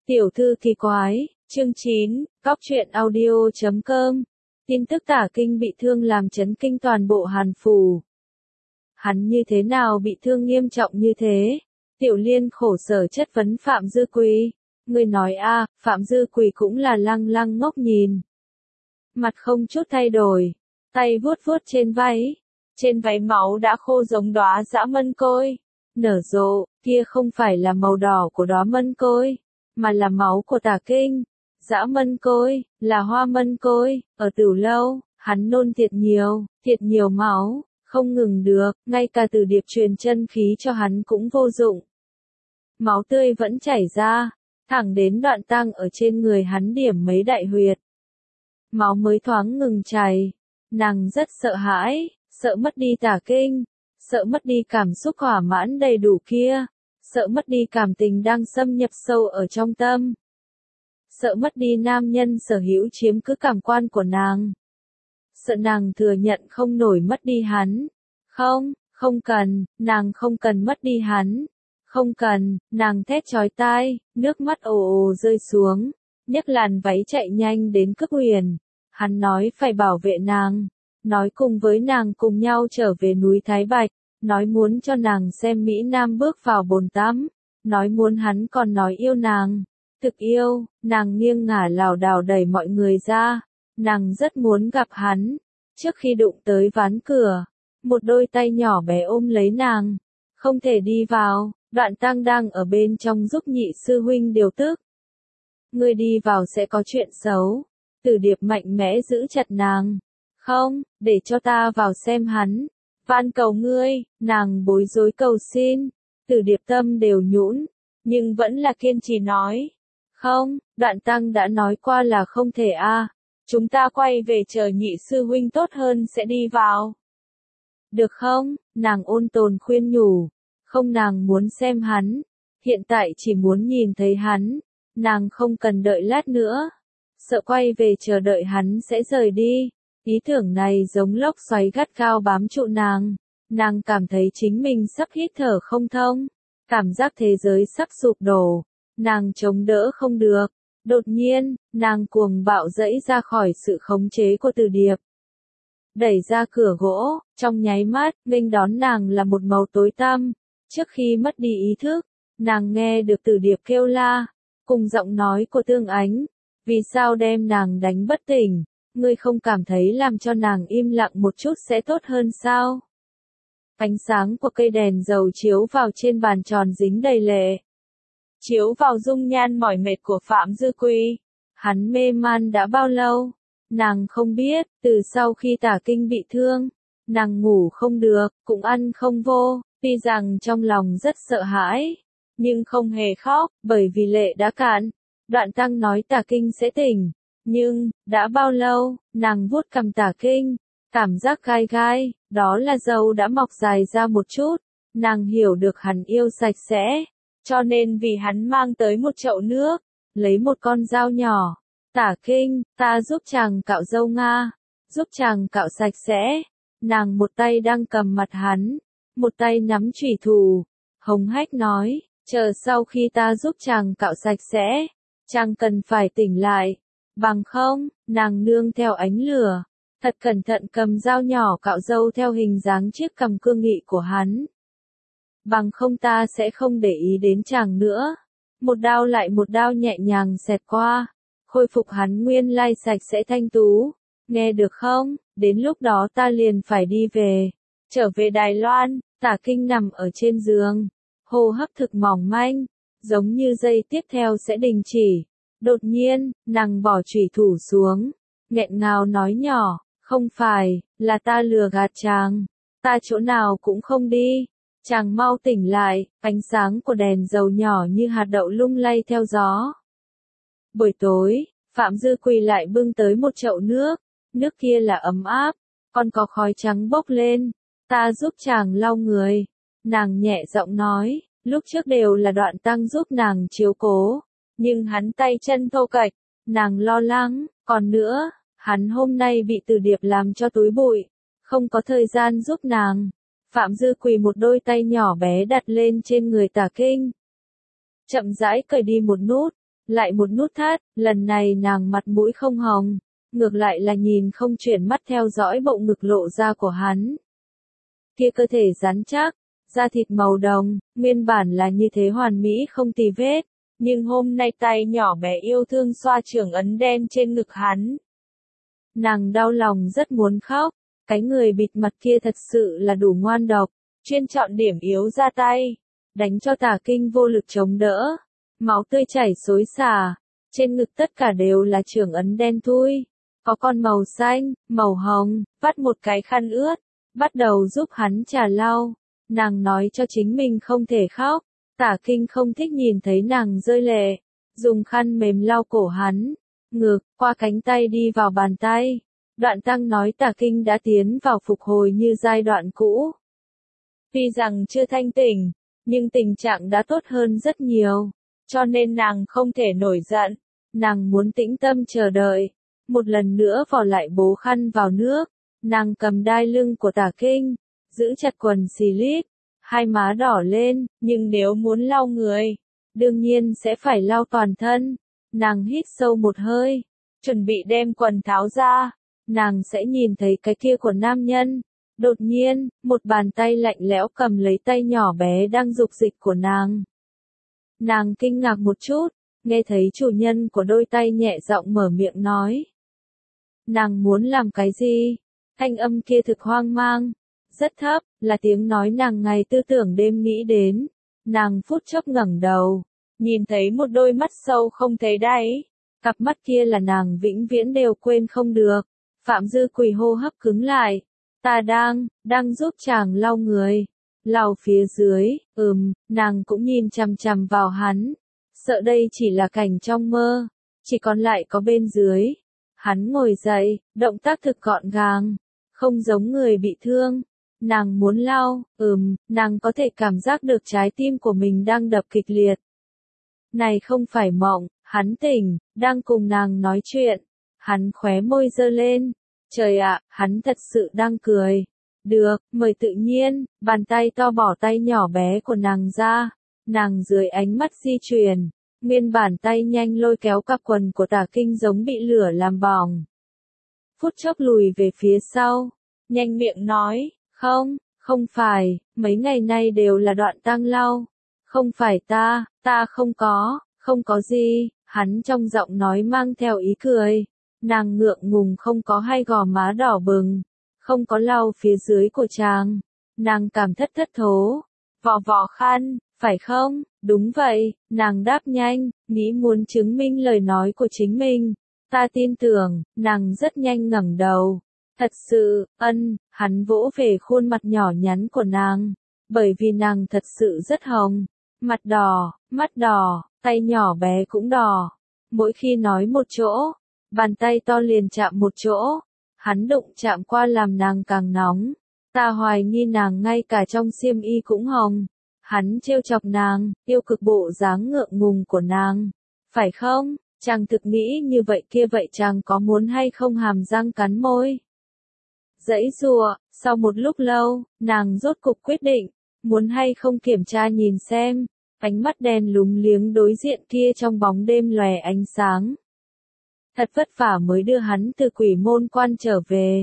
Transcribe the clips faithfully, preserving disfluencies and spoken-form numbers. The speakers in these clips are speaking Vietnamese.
Tiểu thư kỳ quái, chương chín, Cóc truyện audio chấm com. Tin tức Tả Kinh bị thương làm chấn kinh toàn bộ Hàn Phủ. Hắn như thế nào bị thương nghiêm trọng như thế? Tiểu Liên khổ sở chất vấn Phạm Dư Quỳ. Người nói a, Phạm Dư Quỳ cũng là lăng lăng ngốc nhìn. Mặt không chút thay đổi, tay vuốt vuốt trên váy. Trên váy máu đã khô giống đóa dã mân côi. Nở rộ, kia không phải là màu đỏ của đóa mân côi, mà là máu của Tả Kinh. Dã mân côi, là hoa mân côi, ở Tửu Lâu, hắn nôn thiệt nhiều, thiệt nhiều máu, không ngừng được, ngay cả Từ Điệp truyền chân khí cho hắn cũng vô dụng. Máu tươi vẫn chảy ra, thẳng đến Đoạn Tăng ở trên người hắn điểm mấy đại huyệt. Máu mới thoáng ngừng chảy, nàng rất sợ hãi, sợ mất đi Tả Kinh, sợ mất đi cảm xúc thỏa mãn đầy đủ kia, sợ mất đi cảm tình đang xâm nhập sâu ở trong tâm. Sợ mất đi nam nhân sở hữu chiếm cứ cảm quan của nàng. Sợ nàng thừa nhận không nổi mất đi hắn. Không, không cần, nàng không cần mất đi hắn. Không cần, nàng thét chói tai, nước mắt ồ ồ rơi xuống, nhấc làn váy chạy nhanh đến Cức Huyền. Hắn nói phải bảo vệ nàng, nói cùng với nàng cùng nhau trở về núi Thái Bạch, nói muốn cho nàng xem Mỹ Nam bước vào bồn tắm, nói muốn hắn còn nói yêu nàng. Thực yêu, nàng nghiêng ngả lảo đảo đẩy mọi người ra, nàng rất muốn gặp hắn. Trước khi đụng tới ván cửa, một đôi tay nhỏ bé ôm lấy nàng, không thể đi vào. Đoạn Tăng đang ở bên trong giúp nhị sư huynh điều tức. Ngươi đi vào sẽ có chuyện xấu. Từ Điệp mạnh mẽ giữ chặt nàng. Không, để cho ta vào xem hắn. Van cầu ngươi, nàng bối rối cầu xin. Từ Điệp tâm đều nhũn, nhưng vẫn là kiên trì nói. Không, Đoạn Tăng đã nói qua là không thể a. Chúng ta quay về chờ nhị sư huynh tốt hơn sẽ đi vào. Được không? Nàng ôn tồn khuyên nhủ. Không, nàng muốn xem hắn. Hiện tại chỉ muốn nhìn thấy hắn. Nàng không cần đợi lát nữa. Sợ quay về chờ đợi hắn sẽ rời đi. Ý tưởng này giống lốc xoáy gắt gao bám trụ nàng. Nàng cảm thấy chính mình sắp hít thở không thông. Cảm giác thế giới sắp sụp đổ. Nàng chống đỡ không được. Đột nhiên, nàng cuồng bạo dẫy ra khỏi sự khống chế của Từ Điệp. Đẩy ra cửa gỗ, trong nháy mắt, nghênh đón nàng là một màu tối tăm. Trước khi mất đi ý thức, nàng nghe được Từ Điệp kêu la, cùng giọng nói của Tương Ánh. Vì sao đem nàng đánh bất tỉnh? Ngươi không cảm thấy làm cho nàng im lặng một chút sẽ tốt hơn sao? Ánh sáng của cây đèn dầu chiếu vào trên bàn tròn dính đầy lệ. Chiếu vào dung nhan mỏi mệt của Phạm Dư Quỳ. Hắn mê man đã bao lâu? Nàng không biết, từ sau khi Tả Kinh bị thương, nàng ngủ không được, cũng ăn không vô, tuy rằng trong lòng rất sợ hãi, nhưng không hề khóc, bởi vì lệ đã cạn. Đoạn Tăng nói Tả Kinh sẽ tỉnh, nhưng, đã bao lâu? Nàng vuốt cằm Tả Kinh, cảm giác gai gai, đó là râu đã mọc dài ra một chút, nàng hiểu được hắn yêu sạch sẽ. Cho nên vì hắn mang tới một chậu nước, lấy một con dao nhỏ. Tả Kinh, ta giúp chàng cạo râu Nga, giúp chàng cạo sạch sẽ. Nàng một tay đang cầm mặt hắn, một tay nắm chủy thủ. Hồng Hách nói, chờ sau khi ta giúp chàng cạo sạch sẽ, chàng cần phải tỉnh lại. Bằng không, nàng nương theo ánh lửa, thật cẩn thận cầm dao nhỏ cạo râu theo hình dáng chiếc cằm cương nghị của hắn. Bằng không ta sẽ không để ý đến chàng nữa. Một đao lại một đao nhẹ nhàng xẹt qua, khôi phục hắn nguyên lai sạch sẽ thanh tú. Nghe được không? Đến lúc đó ta liền phải đi về. Trở về Đài Loan. Tả Kinh nằm ở trên giường, hô hấp thực mỏng manh, giống như giây tiếp theo sẽ đình chỉ. Đột nhiên, nàng bỏ chủy thủ xuống, nghẹn ngào nói nhỏ, không phải, là ta lừa gạt chàng. Ta chỗ nào cũng không đi. Chàng mau tỉnh lại, ánh sáng của đèn dầu nhỏ như hạt đậu lung lay theo gió. Buổi tối, Phạm Dư Quỳ lại bưng tới một chậu nước, nước kia là ấm áp, còn có khói trắng bốc lên. Ta giúp chàng lau người. Nàng nhẹ giọng nói, lúc trước đều là Đoạn Tăng giúp nàng chiếu cố, nhưng hắn tay chân thô kệch, nàng lo lắng, còn nữa, hắn hôm nay bị Từ Điệp làm cho túi bụi, không có thời gian giúp nàng. Phạm Dư Quỳ một đôi tay nhỏ bé đặt lên trên người Tả Kinh. Chậm rãi cởi đi một nút, lại một nút thắt, lần này nàng mặt mũi không hồng, ngược lại là nhìn không chuyển mắt theo dõi bộ ngực lộ ra của hắn. Kia cơ thể rắn chắc, da thịt màu đồng, nguyên bản là như thế hoàn mỹ không tì vết, nhưng hôm nay tay nhỏ bé yêu thương xoa trưởng ấn đen trên ngực hắn. Nàng đau lòng rất muốn khóc, cái người bịt mặt kia thật sự là đủ ngoan độc, chuyên chọn điểm yếu ra tay, đánh cho Tả Kinh vô lực chống đỡ, máu tươi chảy xối xả, trên ngực tất cả đều là trưởng ấn đen thui, có con màu xanh, màu hồng, vắt một cái khăn ướt, bắt đầu giúp hắn trà lau. Nàng nói cho chính mình không thể khóc, Tả Kinh không thích nhìn thấy nàng rơi lệ, dùng khăn mềm lau cổ hắn, ngực, qua cánh tay đi vào bàn tay. Đoạn Tăng nói Tả Kinh đã tiến vào phục hồi như giai đoạn cũ. Tuy rằng chưa thanh tỉnh, nhưng tình trạng đã tốt hơn rất nhiều, cho nên nàng không thể nổi giận, nàng muốn tĩnh tâm chờ đợi. Một lần nữa vò lại bố khăn vào nước, nàng cầm đai lưng của Tả Kinh, giữ chặt quần xì lít, hai má đỏ lên, nhưng nếu muốn lau người, đương nhiên sẽ phải lau toàn thân. Nàng hít sâu một hơi, chuẩn bị đem quần tháo ra, nàng sẽ nhìn thấy cái kia của nam nhân. Đột nhiên, một bàn tay lạnh lẽo cầm lấy tay nhỏ bé đang dục dịch của nàng. Nàng kinh ngạc một chút, nghe thấy chủ nhân của đôi tay nhẹ giọng mở miệng nói. Nàng muốn làm cái gì? Thanh âm kia thực hoang mang, rất thấp, là tiếng nói nàng ngày tư tưởng đêm nghĩ đến. Nàng phút chốc ngẩng đầu, nhìn thấy một đôi mắt sâu không thấy đáy, cặp mắt kia là nàng vĩnh viễn đều quên không được. Phạm Dư Quỳ hô hấp cứng lại, ta đang, đang giúp chàng lau người, lau phía dưới, ừm, nàng cũng nhìn chằm chằm vào hắn, sợ đây chỉ là cảnh trong mơ, chỉ còn lại có bên dưới. Hắn ngồi dậy, động tác thực gọn gàng, không giống người bị thương. Nàng muốn lau, ừm, nàng có thể cảm giác được trái tim của mình đang đập kịch liệt. Này không phải mộng, hắn tỉnh, đang cùng nàng nói chuyện. Hắn khóe môi giơ lên. Trời ạ, hắn thật sự đang cười. Được, mời tự nhiên, bàn tay to bỏ tay nhỏ bé của nàng ra. Nàng dưới ánh mắt di chuyển, nguyên bản tay nhanh lôi kéo cặp quần của Tả Kinh giống bị lửa làm bỏng. Phút chốc lùi về phía sau, nhanh miệng nói, không, không phải, mấy ngày nay đều là Đoạn Tăng lau. Không phải ta, ta không có, không có gì, hắn trong giọng nói mang theo ý cười. Nàng ngượng ngùng không có hai gò má đỏ bừng, không có lau phía dưới của chàng. Nàng cảm thất thất thố, vò vò khăn, phải không? Đúng vậy, nàng đáp nhanh, nghĩ muốn chứng minh lời nói của chính mình. Ta tin tưởng, nàng rất nhanh ngẩng đầu. Thật sự, ân, hắn vỗ về khuôn mặt nhỏ nhắn của nàng, bởi vì nàng thật sự rất hồng, mặt đỏ, mắt đỏ, tay nhỏ bé cũng đỏ. Mỗi khi nói một chỗ, bàn tay to liền chạm một chỗ, hắn đụng chạm qua làm nàng càng nóng. Ta hoài nghi nàng ngay cả trong xiêm y cũng hồng. Hắn trêu chọc nàng, yêu cực bộ dáng ngượng ngùng của nàng. Phải không? Chàng thực nghĩ như vậy kia vậy chàng có muốn hay không hàm răng cắn môi? Dãy rùa, sau một lúc lâu, nàng rốt cục quyết định, muốn hay không kiểm tra nhìn xem, ánh mắt đen lúng liếng đối diện kia trong bóng đêm lòe ánh sáng. Thật vất vả mới đưa hắn từ quỷ môn quan trở về.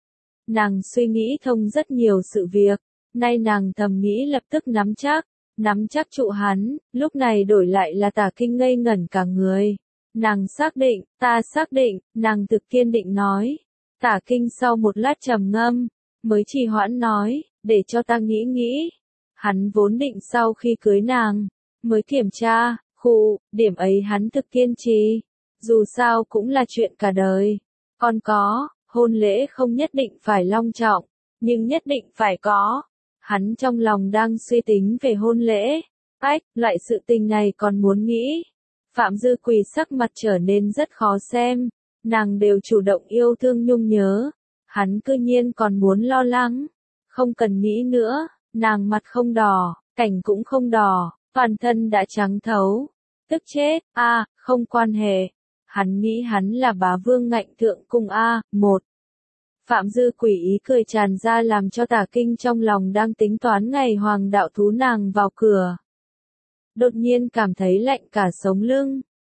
Nàng suy nghĩ thông rất nhiều sự việc, nay nàng thầm nghĩ lập tức nắm chắc, nắm chắc trụ hắn, lúc này đổi lại là Tả Kinh ngây ngẩn cả người. Nàng xác định, ta xác định, nàng thực kiên định nói. Tả Kinh sau một lát trầm ngâm, mới trì hoãn nói, để cho ta nghĩ nghĩ. Hắn vốn định sau khi cưới nàng, mới kiểm tra, khụ, điểm ấy hắn thực kiên trì. Dù sao cũng là chuyện cả đời. Còn có, hôn lễ không nhất định phải long trọng, nhưng nhất định phải có. Hắn trong lòng đang suy tính về hôn lễ. Ách, loại sự tình này còn muốn nghĩ. Phạm Dư Quỳ sắc mặt trở nên rất khó xem. Nàng đều chủ động yêu thương nhung nhớ. Hắn cư nhiên còn muốn lo lắng. Không cần nghĩ nữa, nàng mặt không đỏ, cảnh cũng không đỏ, toàn thân đã trắng thấu. Tức chết, a à, không quan hệ. Hắn nghĩ hắn là bá vương ngạnh thượng cung a, một. Phạm Dư Quỷ ý cười tràn ra làm cho Tả Kinh trong lòng đang tính toán ngày hoàng đạo thú nàng vào cửa. Đột nhiên cảm thấy lạnh cả sống lưng.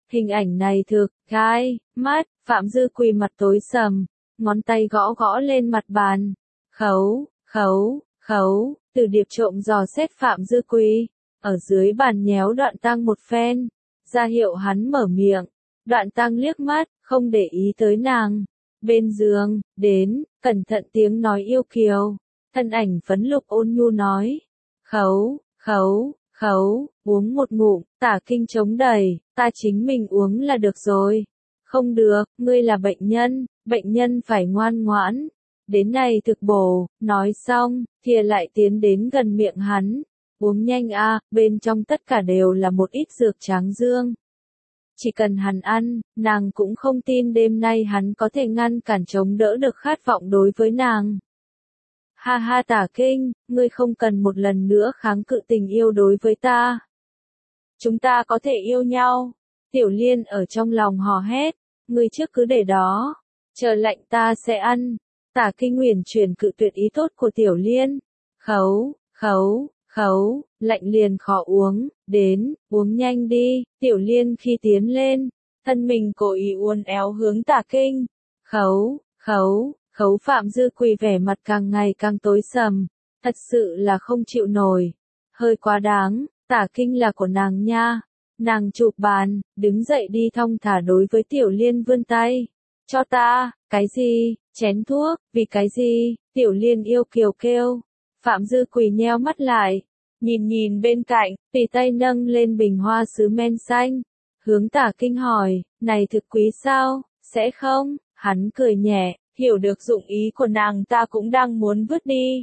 Hình ảnh này thực, gai, mắt, Phạm Dư Quỳ mặt tối sầm, ngón tay gõ gõ lên mặt bàn. Khấu, khấu, khấu, Từ Điệp trộm dò xét Phạm Dư Quỳ, ở dưới bàn nhéo Đoạn Tăng một phen, ra hiệu hắn mở miệng. Đoạn Tăng liếc mắt, không để ý tới nàng. Bên giường, đến, cẩn thận tiếng nói yêu kiều, thân ảnh phấn lục ôn nhu nói. Khấu, khấu, khấu, uống một ngụm, Tả Kinh chống đầy, ta chính mình uống là được rồi. Không được, ngươi là bệnh nhân, bệnh nhân phải ngoan ngoãn. Đến này thực bổ, nói xong, thìa lại tiến đến gần miệng hắn. Uống nhanh a, bên trong tất cả đều là một ít dược tráng dương. Chỉ cần hắn ăn, nàng cũng không tin đêm nay hắn có thể ngăn cản chống đỡ được khát vọng đối với nàng. Ha ha Tả Kinh, ngươi không cần một lần nữa kháng cự tình yêu đối với ta. Chúng ta có thể yêu nhau. Tiểu Liên ở trong lòng hò hét, ngươi trước cứ để đó, chờ lạnh ta sẽ ăn. Tả Kinh nguyền chuyển cự tuyệt ý tốt của Tiểu Liên. Khấu, khấu, khấu, lạnh liền khó uống, đến, uống nhanh đi. Tiểu Liên khi tiến lên, thân mình cố ý uốn éo hướng Tả Kinh. Khấu, khấu, khấu Phạm Dư Quỳ vẻ mặt càng ngày càng tối sầm, thật sự là không chịu nổi. Hơi quá đáng, Tả Kinh là của nàng nha. Nàng chụp bàn, đứng dậy đi thong thả đối với Tiểu Liên vươn tay. Cho ta, cái gì, chén thuốc, vì cái gì, Tiểu Liên yêu kiều kêu. Phạm Dư Quỳ nheo mắt lại, nhìn nhìn bên cạnh, tùy tay nâng lên bình hoa sứ men xanh. Hướng Tả Kinh hỏi, này thực quý sao, sẽ không? Hắn cười nhẹ, hiểu được dụng ý của nàng ta cũng đang muốn vứt đi.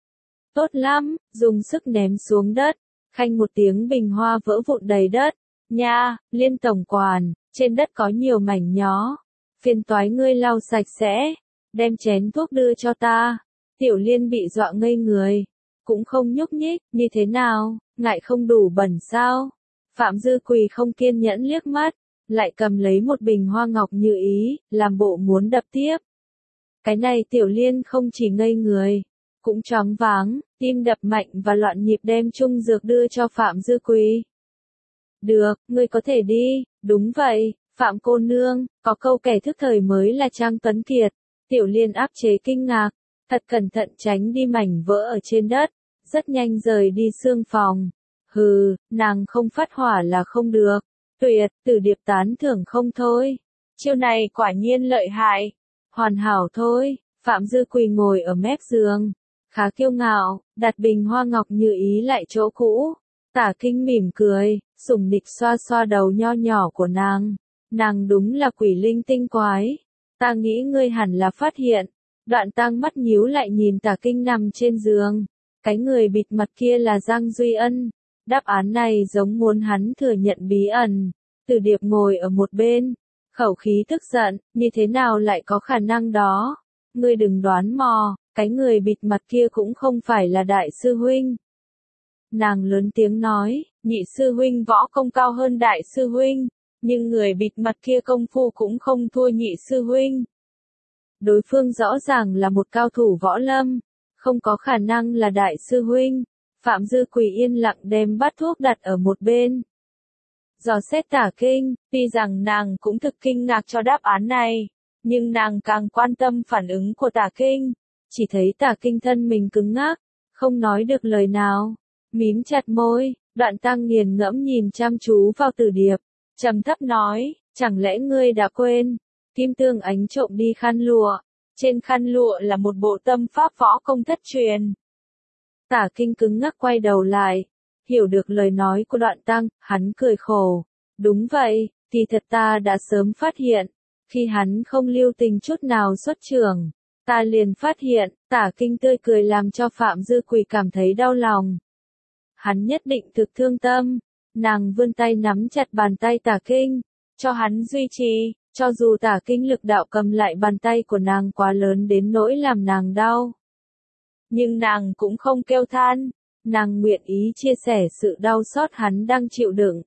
Tốt lắm, dùng sức ném xuống đất, khanh một tiếng bình hoa vỡ vụn đầy đất. Nha, Liên tổng quản, trên đất có nhiều mảnh nhó. Phiền toái ngươi lau sạch sẽ, đem chén thuốc đưa cho ta. Tiểu Liên bị dọa ngây người, cũng không nhúc nhích, như thế nào, ngại không đủ bẩn sao? Phạm Dư Quỳ không kiên nhẫn liếc mắt, lại cầm lấy một bình hoa ngọc như ý, làm bộ muốn đập tiếp. Cái này Tiểu Liên không chỉ ngây người, cũng choáng váng, tim đập mạnh và loạn nhịp đem chung dược đưa cho Phạm Dư Quỳ. Được, ngươi có thể đi, đúng vậy, Phạm cô nương, có câu kẻ thức thời mới là Trang Tuấn Kiệt. Tiểu Liên áp chế kinh ngạc, thật cẩn thận tránh đi mảnh vỡ ở trên đất, rất nhanh rời đi xương phòng. Hừ, nàng không phát hỏa là không được. Tuyệt, Từ Điệp tán thưởng không thôi. Chiêu này quả nhiên lợi hại. Hoàn hảo thôi. Phạm Dư Quỳ ngồi ở mép giường, khá kiêu ngạo, đặt bình hoa ngọc như ý lại chỗ cũ. Tả Kinh mỉm cười, sủng nịch xoa xoa đầu nho nhỏ của nàng. Nàng đúng là quỷ linh tinh quái. Ta nghĩ ngươi hẳn là phát hiện. Đoạn Tăng mắt nhíu lại nhìn Tả Kinh nằm trên giường. Cái người bịt mặt kia là Giang Duy Ân. Đáp án này giống muốn hắn thừa nhận bí ẩn. Từ Điệp ngồi ở một bên, khẩu khí tức giận, như thế nào lại có khả năng đó? Ngươi đừng đoán mò, cái người bịt mặt kia cũng không phải là đại sư huynh. Nàng lớn tiếng nói, nhị sư huynh võ công cao hơn đại sư huynh, nhưng người bịt mặt kia công phu cũng không thua nhị sư huynh. Đối phương rõ ràng là một cao thủ võ lâm, không có khả năng là đại sư huynh. Phạm Dư Quỳ yên lặng đem bát thuốc đặt ở một bên. Dò xét Tả Kinh, tuy rằng nàng cũng thực kinh ngạc cho đáp án này, nhưng nàng càng quan tâm phản ứng của Tả Kinh. Chỉ thấy Tả Kinh thân mình cứng ngắc, không nói được lời nào, mím chặt môi. Đoạn Tăng nghiền ngẫm nhìn chăm chú vào Từ Điệp, trầm thấp nói, chẳng lẽ ngươi đã quên? Kim Tương Ánh trộm đi khăn lụa, trên khăn lụa là một bộ tâm pháp võ công thất truyền. Tả Kinh cứng ngắc quay đầu lại, hiểu được lời nói của Đoạn Tăng, hắn cười khổ. Đúng vậy, kỳ thật ta đã sớm phát hiện, khi hắn không lưu tình chút nào xuất trường, ta liền phát hiện. Tả Kinh tươi cười làm cho Phạm Dư Quỳ cảm thấy đau lòng. Hắn nhất định thực thương tâm. Nàng vươn tay nắm chặt bàn tay Tả Kinh, cho hắn duy trì, cho dù Tả Kinh lực đạo cầm lại bàn tay của nàng quá lớn đến nỗi làm nàng đau. Nhưng nàng cũng không kêu than, nàng nguyện ý chia sẻ sự đau xót hắn đang chịu đựng.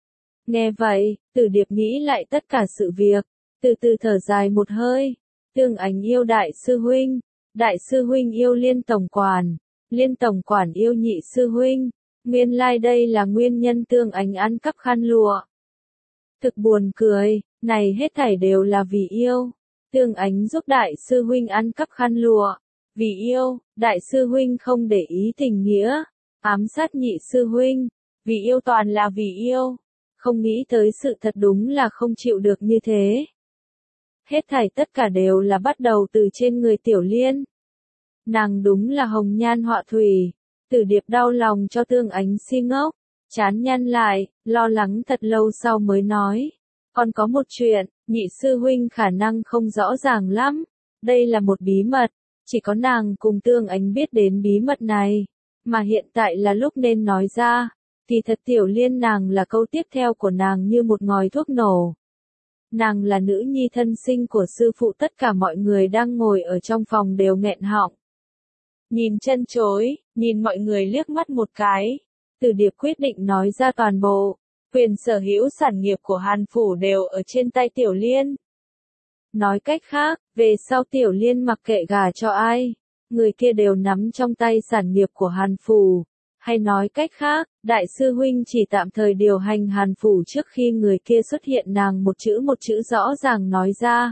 Nghe vậy, Từ Điệp nghĩ lại tất cả sự việc, từ từ thở dài một hơi. Tương Ánh yêu đại sư huynh, đại sư huynh yêu Liên tổng quản, Liên tổng quản yêu nhị sư huynh. Nguyên lai like đây là nguyên nhân Tương Ánh ăn cắp khăn lụa. Thực buồn cười, này hết thảy đều là vì yêu. Tương Ánh giúp đại sư huynh ăn cắp khăn lụa. Vì yêu, đại sư huynh không để ý tình nghĩa. Ám sát nhị sư huynh. Vì yêu toàn là vì yêu. Không nghĩ tới sự thật đúng là không chịu được như thế. Hết thảy tất cả đều là bắt đầu từ trên người Tiểu Liên. Nàng đúng là hồng nhan họa thủy. Tử Điệp đau lòng cho Tương Ánh si ngốc. Chán nhăn lại, lo lắng thật lâu sau mới nói. Còn có một chuyện, nhị sư huynh khả năng không rõ ràng lắm. Đây là một bí mật. Chỉ có nàng cùng Tương Ánh biết đến bí mật này. Mà hiện tại là lúc nên nói ra. Thì thật Tiểu Liên nàng là câu tiếp theo của nàng như một ngòi thuốc nổ. Nàng là nữ nhi thân sinh của sư phụ, tất cả mọi người đang ngồi ở trong phòng đều nghẹn họng. Nhìn chân chối, nhìn mọi người liếc mắt một cái. Từ Điệp quyết định nói ra toàn bộ. Quyền sở hữu sản nghiệp của Hàn Phủ đều ở trên tay Tiểu Liên. Nói cách khác, về sau Tiểu Liên mặc kệ gả cho ai, người kia đều nắm trong tay sản nghiệp của Hàn Phủ. Hay nói cách khác, đại sư huynh chỉ tạm thời điều hành Hàn Phủ trước khi người kia xuất hiện, nàng một chữ một chữ rõ ràng nói ra.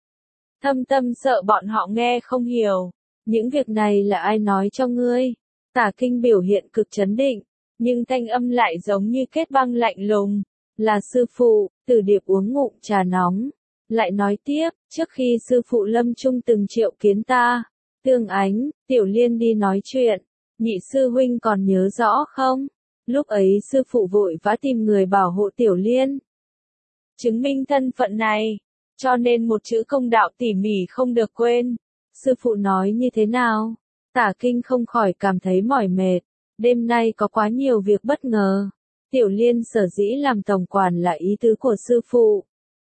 Thâm Tâm sợ bọn họ nghe không hiểu. Những việc này là ai nói cho ngươi? Tả Kinh biểu hiện cực trấn định, nhưng thanh âm lại giống như kết băng lạnh lùng. Là sư phụ. Tử Điệp uống ngụm trà nóng. Lại nói tiếp, trước khi sư phụ lâm chung từng triệu kiến ta. Tương Ánh, Tiểu Liên đi nói chuyện. Nhị sư huynh còn nhớ rõ không? Lúc ấy sư phụ vội vã tìm người bảo hộ Tiểu Liên. Chứng minh thân phận này. Cho nên một chữ công đạo tỉ mỉ không được quên. Sư phụ nói như thế nào? Tả Kinh không khỏi cảm thấy mỏi mệt. Đêm nay có quá nhiều việc bất ngờ. Tiểu Liên sở dĩ làm tổng quản là ý tứ của sư phụ.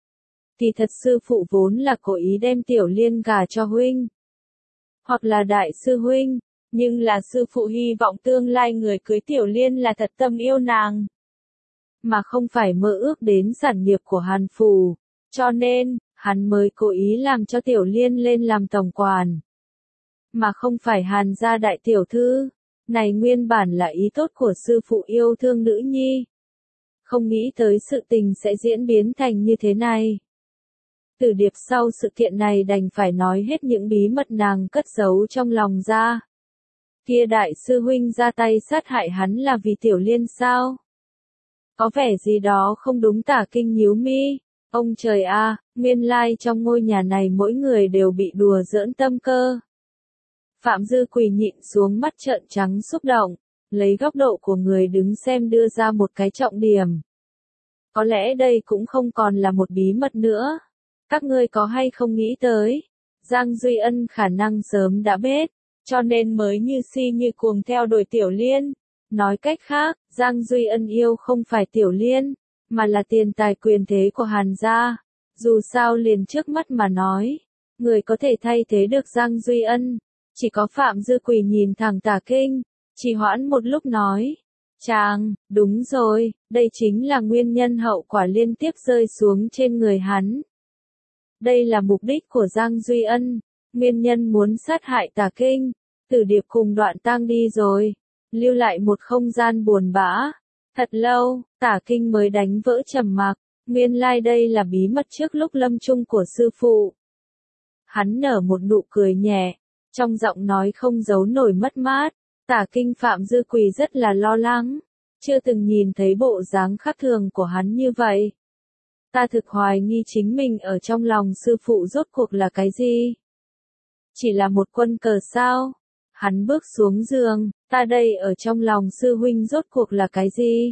Thì thật sư phụ vốn là cố ý đem Tiểu Liên gả cho huynh. Hoặc là đại sư huynh. Nhưng là sư phụ hy vọng tương lai người cưới Tiểu Liên là thật tâm yêu nàng. Mà không phải mơ ước đến sản nghiệp của Hàn Phủ. Cho nên, hắn mới cố ý làm cho Tiểu Liên lên làm tổng quản. Mà không phải Hàn gia đại tiểu thư. Này nguyên bản là ý tốt của sư phụ yêu thương nữ nhi. Không nghĩ tới sự tình sẽ diễn biến thành như thế này. Tử Điệp sau sự kiện này đành phải nói hết những bí mật nàng cất giấu trong lòng ra. Kia đại sư huynh ra tay sát hại hắn là vì Tiểu Liên sao? Có vẻ gì đó không đúng. Tả Kinh nhíu mi. Ông trời a, nguyên lai trong ngôi nhà này mỗi người đều bị đùa giỡn tâm cơ. Phạm Dư quỳ nhịn xuống mắt trợn trắng xúc động, lấy góc độ của người đứng xem đưa ra một cái trọng điểm. Có lẽ đây cũng không còn là một bí mật nữa. Các ngươi có hay không nghĩ tới, Giang Duy Ân khả năng sớm đã biết, cho nên mới như si như cuồng theo đuổi Tiểu Liên. Nói cách khác, Giang Duy Ân yêu không phải Tiểu Liên, mà là tiền tài quyền thế của Hàn gia. Dù sao liền trước mắt mà nói, người có thể thay thế được Giang Duy Ân, chỉ có Phạm Dư Quỳ nhìn thẳng Tả Kinh, trì hoãn một lúc nói. Chàng, đúng rồi, đây chính là nguyên nhân hậu quả liên tiếp rơi xuống trên người hắn. Đây là mục đích của Giang Duy Ân, nguyên nhân muốn sát hại Tả Kinh. Tử Điệp cùng Đoạn Tang đi rồi, lưu lại một không gian buồn bã. Thật lâu, Tả Kinh mới đánh vỡ trầm mặc, nguyên lai đây là bí mật trước lúc lâm chung của sư phụ. Hắn nở một nụ cười nhẹ, trong giọng nói không giấu nổi mất mát. Tả Kinh Phạm Dư Quỳ rất là lo lắng, chưa từng nhìn thấy bộ dáng khác thường của hắn như vậy. Ta thực hoài nghi chính mình ở trong lòng sư phụ rốt cuộc là cái gì? Chỉ là một quân cờ sao? Hắn bước xuống giường, ta đây ở trong lòng sư huynh rốt cuộc là cái gì?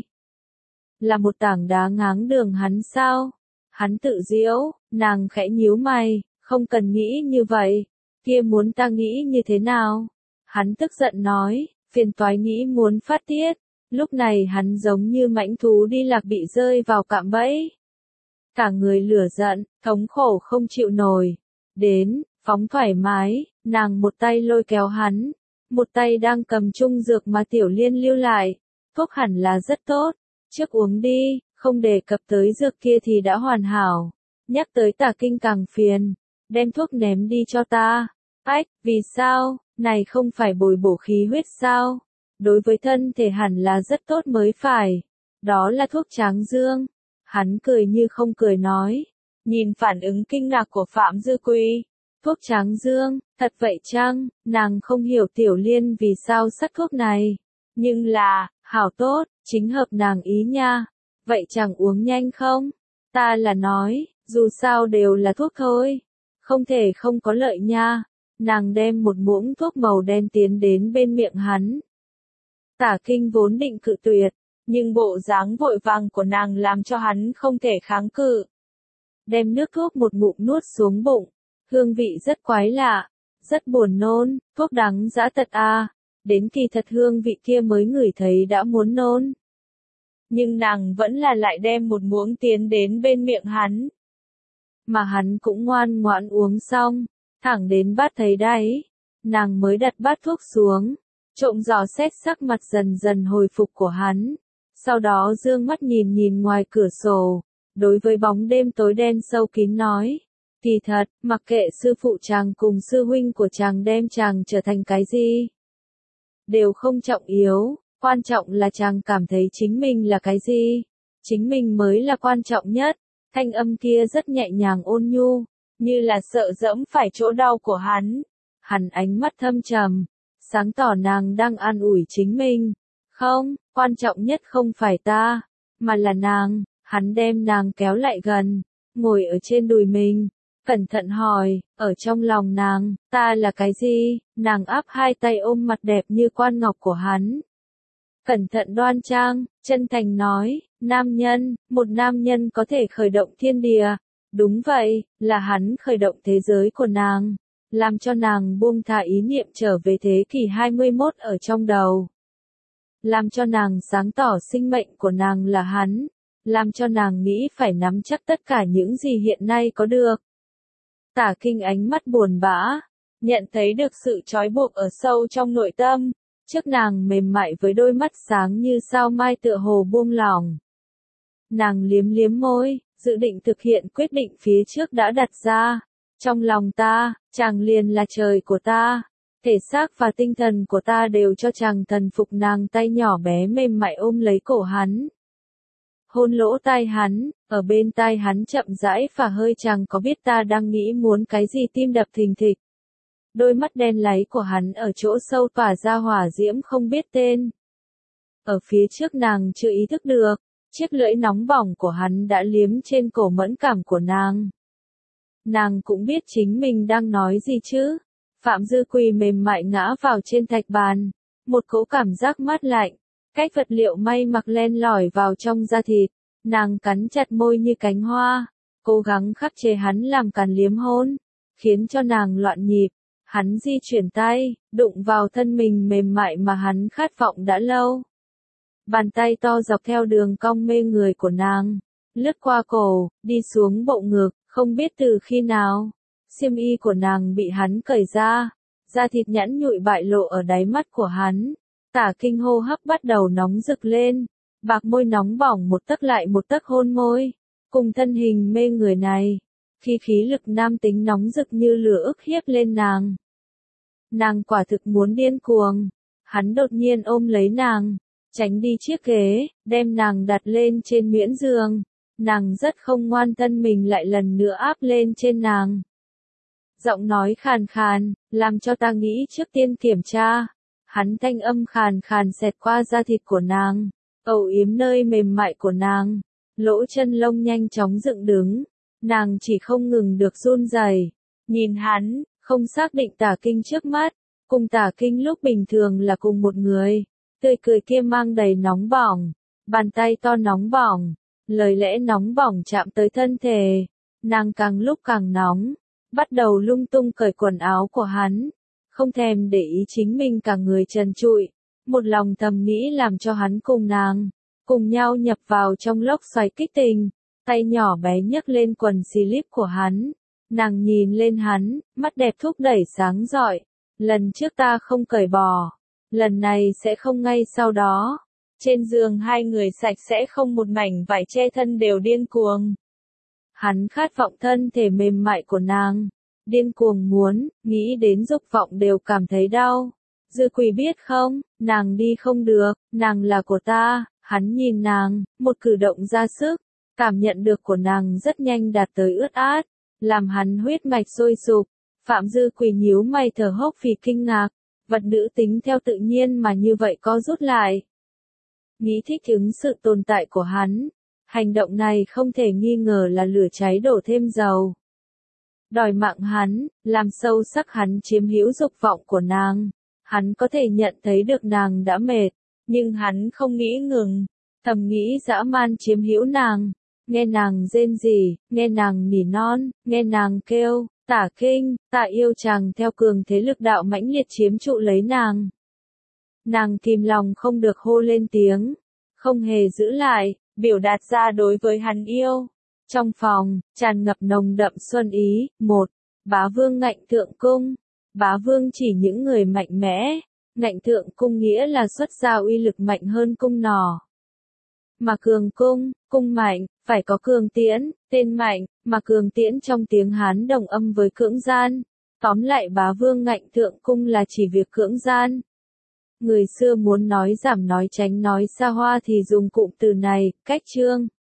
Là một tảng đá ngáng đường hắn sao? Hắn tự giễu, nàng khẽ nhíu mày, không cần nghĩ như vậy, kia muốn ta nghĩ như thế nào? Hắn tức giận nói, phiền toái nghĩ muốn phát tiết. Lúc này hắn giống như mãnh thú đi lạc bị rơi vào cạm bẫy. Cả người lửa giận, thống khổ không chịu nổi. Đến, phóng thoải mái, nàng một tay lôi kéo hắn, một tay đang cầm chung dược mà Tiểu Liên lưu lại. Thuốc hẳn là rất tốt, trước uống đi, không đề cập tới dược kia thì đã hoàn hảo. Nhắc tới Tả Kinh càng phiền, đem thuốc ném đi cho ta. Ách, vì sao, này không phải bồi bổ khí huyết sao? Đối với thân thể hẳn là rất tốt mới phải. Đó là thuốc tráng dương. Hắn cười như không cười nói. Nhìn phản ứng kinh ngạc của Phạm Dư Quỳ. Thuốc tráng dương, thật vậy chăng? Nàng không hiểu Tiểu Liên vì sao sắc thuốc này. Nhưng là, hảo tốt, chính hợp nàng ý nha. Vậy chẳng uống nhanh không? Ta là nói, dù sao đều là thuốc thôi. Không thể không có lợi nha. Nàng đem một muỗng thuốc màu đen tiến đến bên miệng hắn. Tả Kinh vốn định cự tuyệt, nhưng bộ dáng vội vàng của nàng làm cho hắn không thể kháng cự. Đem nước thuốc một ngụm nuốt xuống bụng, hương vị rất quái lạ, rất buồn nôn, thuốc đắng dã tật a. Đến kỳ thật hương vị kia mới ngửi thấy đã muốn nôn. Nhưng nàng vẫn là lại đem một muỗng tiến đến bên miệng hắn. Mà hắn cũng ngoan ngoãn uống xong, thẳng đến bát thấy đáy, nàng mới đặt bát thuốc xuống, trộm dò xét sắc mặt dần dần hồi phục của hắn. Sau đó dương mắt nhìn nhìn ngoài cửa sổ, đối với bóng đêm tối đen sâu kín nói. Kỳ thật, mặc kệ sư phụ chàng cùng sư huynh của chàng đem chàng trở thành cái gì, đều không trọng yếu, quan trọng là chàng cảm thấy chính mình là cái gì. Chính mình mới là quan trọng nhất. Thanh âm kia rất nhẹ nhàng ôn nhu, như là sợ dẫm phải chỗ đau của hắn. Hắn ánh mắt thâm trầm, sáng tỏ nàng đang an ủi chính mình. Không, quan trọng nhất không phải ta, mà là nàng. Hắn đem nàng kéo lại gần, ngồi ở trên đùi mình, cẩn thận hỏi, ở trong lòng nàng, ta là cái gì? Nàng áp hai tay ôm mặt đẹp như quan ngọc của hắn. Cẩn thận đoan trang, chân thành nói, nam nhân, một nam nhân có thể khởi động thiên địa. Đúng vậy, là hắn khởi động thế giới của nàng, làm cho nàng buông thả ý niệm trở về thế kỷ hai mươi mốt ở trong đầu. Làm cho nàng sáng tỏ sinh mệnh của nàng là hắn, làm cho nàng nghĩ phải nắm chắc tất cả những gì hiện nay có được. Tả Kinh ánh mắt buồn bã, nhận thấy được sự trói buộc ở sâu trong nội tâm. Trước nàng mềm mại với đôi mắt sáng như sao mai tựa hồ buông lỏng. Nàng liếm liếm môi, dự định thực hiện quyết định phía trước đã đặt ra. Trong lòng ta, chàng liền là trời của ta. Thể xác và tinh thần của ta đều cho chàng thần phục. Nàng tay nhỏ bé mềm mại ôm lấy cổ hắn. Hôn lỗ tai hắn, ở bên tai hắn chậm rãi phả hơi. Chàng có biết ta đang nghĩ muốn cái gì? Tim đập thình thịch. Đôi mắt đen láy của hắn ở chỗ sâu tỏa ra hỏa diễm không biết tên. Ở phía trước nàng chưa ý thức được, chiếc lưỡi nóng bỏng của hắn đã liếm trên cổ mẫn cảm của nàng. Nàng cũng biết chính mình đang nói gì chứ. Phạm Dư Quỳ mềm mại ngã vào trên thạch bàn, một cỗ cảm giác mát lạnh, cách vật liệu may mặc len lỏi vào trong da thịt. Nàng cắn chặt môi như cánh hoa, cố gắng khắc chế hắn làm càn liếm hôn, khiến cho nàng loạn nhịp. Hắn di chuyển tay, đụng vào thân mình mềm mại mà hắn khát vọng đã lâu. Bàn tay to dọc theo đường cong mê người của nàng, lướt qua cổ, đi xuống bộ ngực, không biết từ khi nào. Xiêm y của nàng bị hắn cởi ra, da thịt nhẵn nhụi bại lộ ở đáy mắt của hắn. Tả Kinh hô hấp bắt đầu nóng rực lên, bạc môi nóng bỏng một tấc lại một tấc hôn môi, cùng thân hình mê người này. Khi khí lực nam tính nóng rực như lửa ức hiếp lên nàng. Nàng quả thực muốn điên cuồng. Hắn đột nhiên ôm lấy nàng, tránh đi chiếc ghế, đem nàng đặt lên trên miễn giường. Nàng rất không ngoan, thân mình lại lần nữa áp lên trên nàng. Giọng nói khàn khàn, làm cho ta nghĩ trước tiên kiểm tra. Hắn thanh âm khàn khàn xẹt qua da thịt của nàng, âu yếm nơi mềm mại của nàng. Lỗ chân lông nhanh chóng dựng đứng, nàng chỉ không ngừng được run rẩy. Nhìn hắn, không xác định Tả Kinh trước mắt, cùng Tả Kinh lúc bình thường là cùng một người. Tươi cười kia mang đầy nóng bỏng, bàn tay to nóng bỏng, lời lẽ nóng bỏng chạm tới thân thể. Nàng càng lúc càng nóng, bắt đầu lung tung cởi quần áo của hắn, không thèm để ý chính mình cả người trần trụi. Một lòng thầm nghĩ làm cho hắn cùng nàng, cùng nhau nhập vào trong lốc xoáy kích tình. Tay nhỏ bé nhấc lên quần slip của hắn. Nàng nhìn lên hắn, mắt đẹp thúc đẩy sáng rọi. Lần trước ta không cởi bỏ, lần này sẽ không ngay sau đó. Trên giường hai người sạch sẽ không một mảnh vải che thân đều điên cuồng. Hắn khát vọng thân thể mềm mại của nàng, điên cuồng muốn, nghĩ đến dục vọng đều cảm thấy đau. Dư Quỳ biết không, nàng đi không được, nàng là của ta. Hắn nhìn nàng, một cử động ra sức, Cảm nhận được của nàng rất nhanh đạt tới ướt át, làm hắn huyết mạch sôi sục. Phạm Dư Quỳ nhíu mày thở hốc vì kinh ngạc, vật nữ tính theo tự nhiên mà như vậy co rút lại. Nghĩ thích ứng sự tồn tại của hắn, hành động này không thể nghi ngờ là lửa cháy đổ thêm dầu. Đòi mạng hắn, làm sâu sắc hắn chiếm hữu dục vọng của nàng. Hắn có thể nhận thấy được nàng đã mệt, nhưng hắn không nghĩ ngừng, thầm nghĩ dã man chiếm hữu nàng. Nghe nàng rên rỉ, nghe nàng nỉ non, nghe nàng kêu, tả kinh, tạ yêu chàng theo cường thế lực đạo mãnh liệt chiếm trụ lấy nàng. Nàng kìm lòng không được hô lên tiếng, không hề giữ lại, biểu đạt ra đối với hắn yêu. Trong phòng, tràn ngập nồng đậm xuân ý. Một, bá vương ngạnh thượng cung. Bá vương chỉ những người mạnh mẽ, ngạnh thượng cung nghĩa là xuất ra uy lực mạnh hơn cung nỏ. Mà cường cung, cung mạnh, phải có cường tiễn, tên mạnh, mà cường tiễn trong tiếng Hán đồng âm với cưỡng gian. Tóm lại bá vương ngạnh thượng cung là chỉ việc cưỡng gian. Người xưa muốn nói giảm nói tránh nói xa hoa thì dùng cụm từ này, cách trương.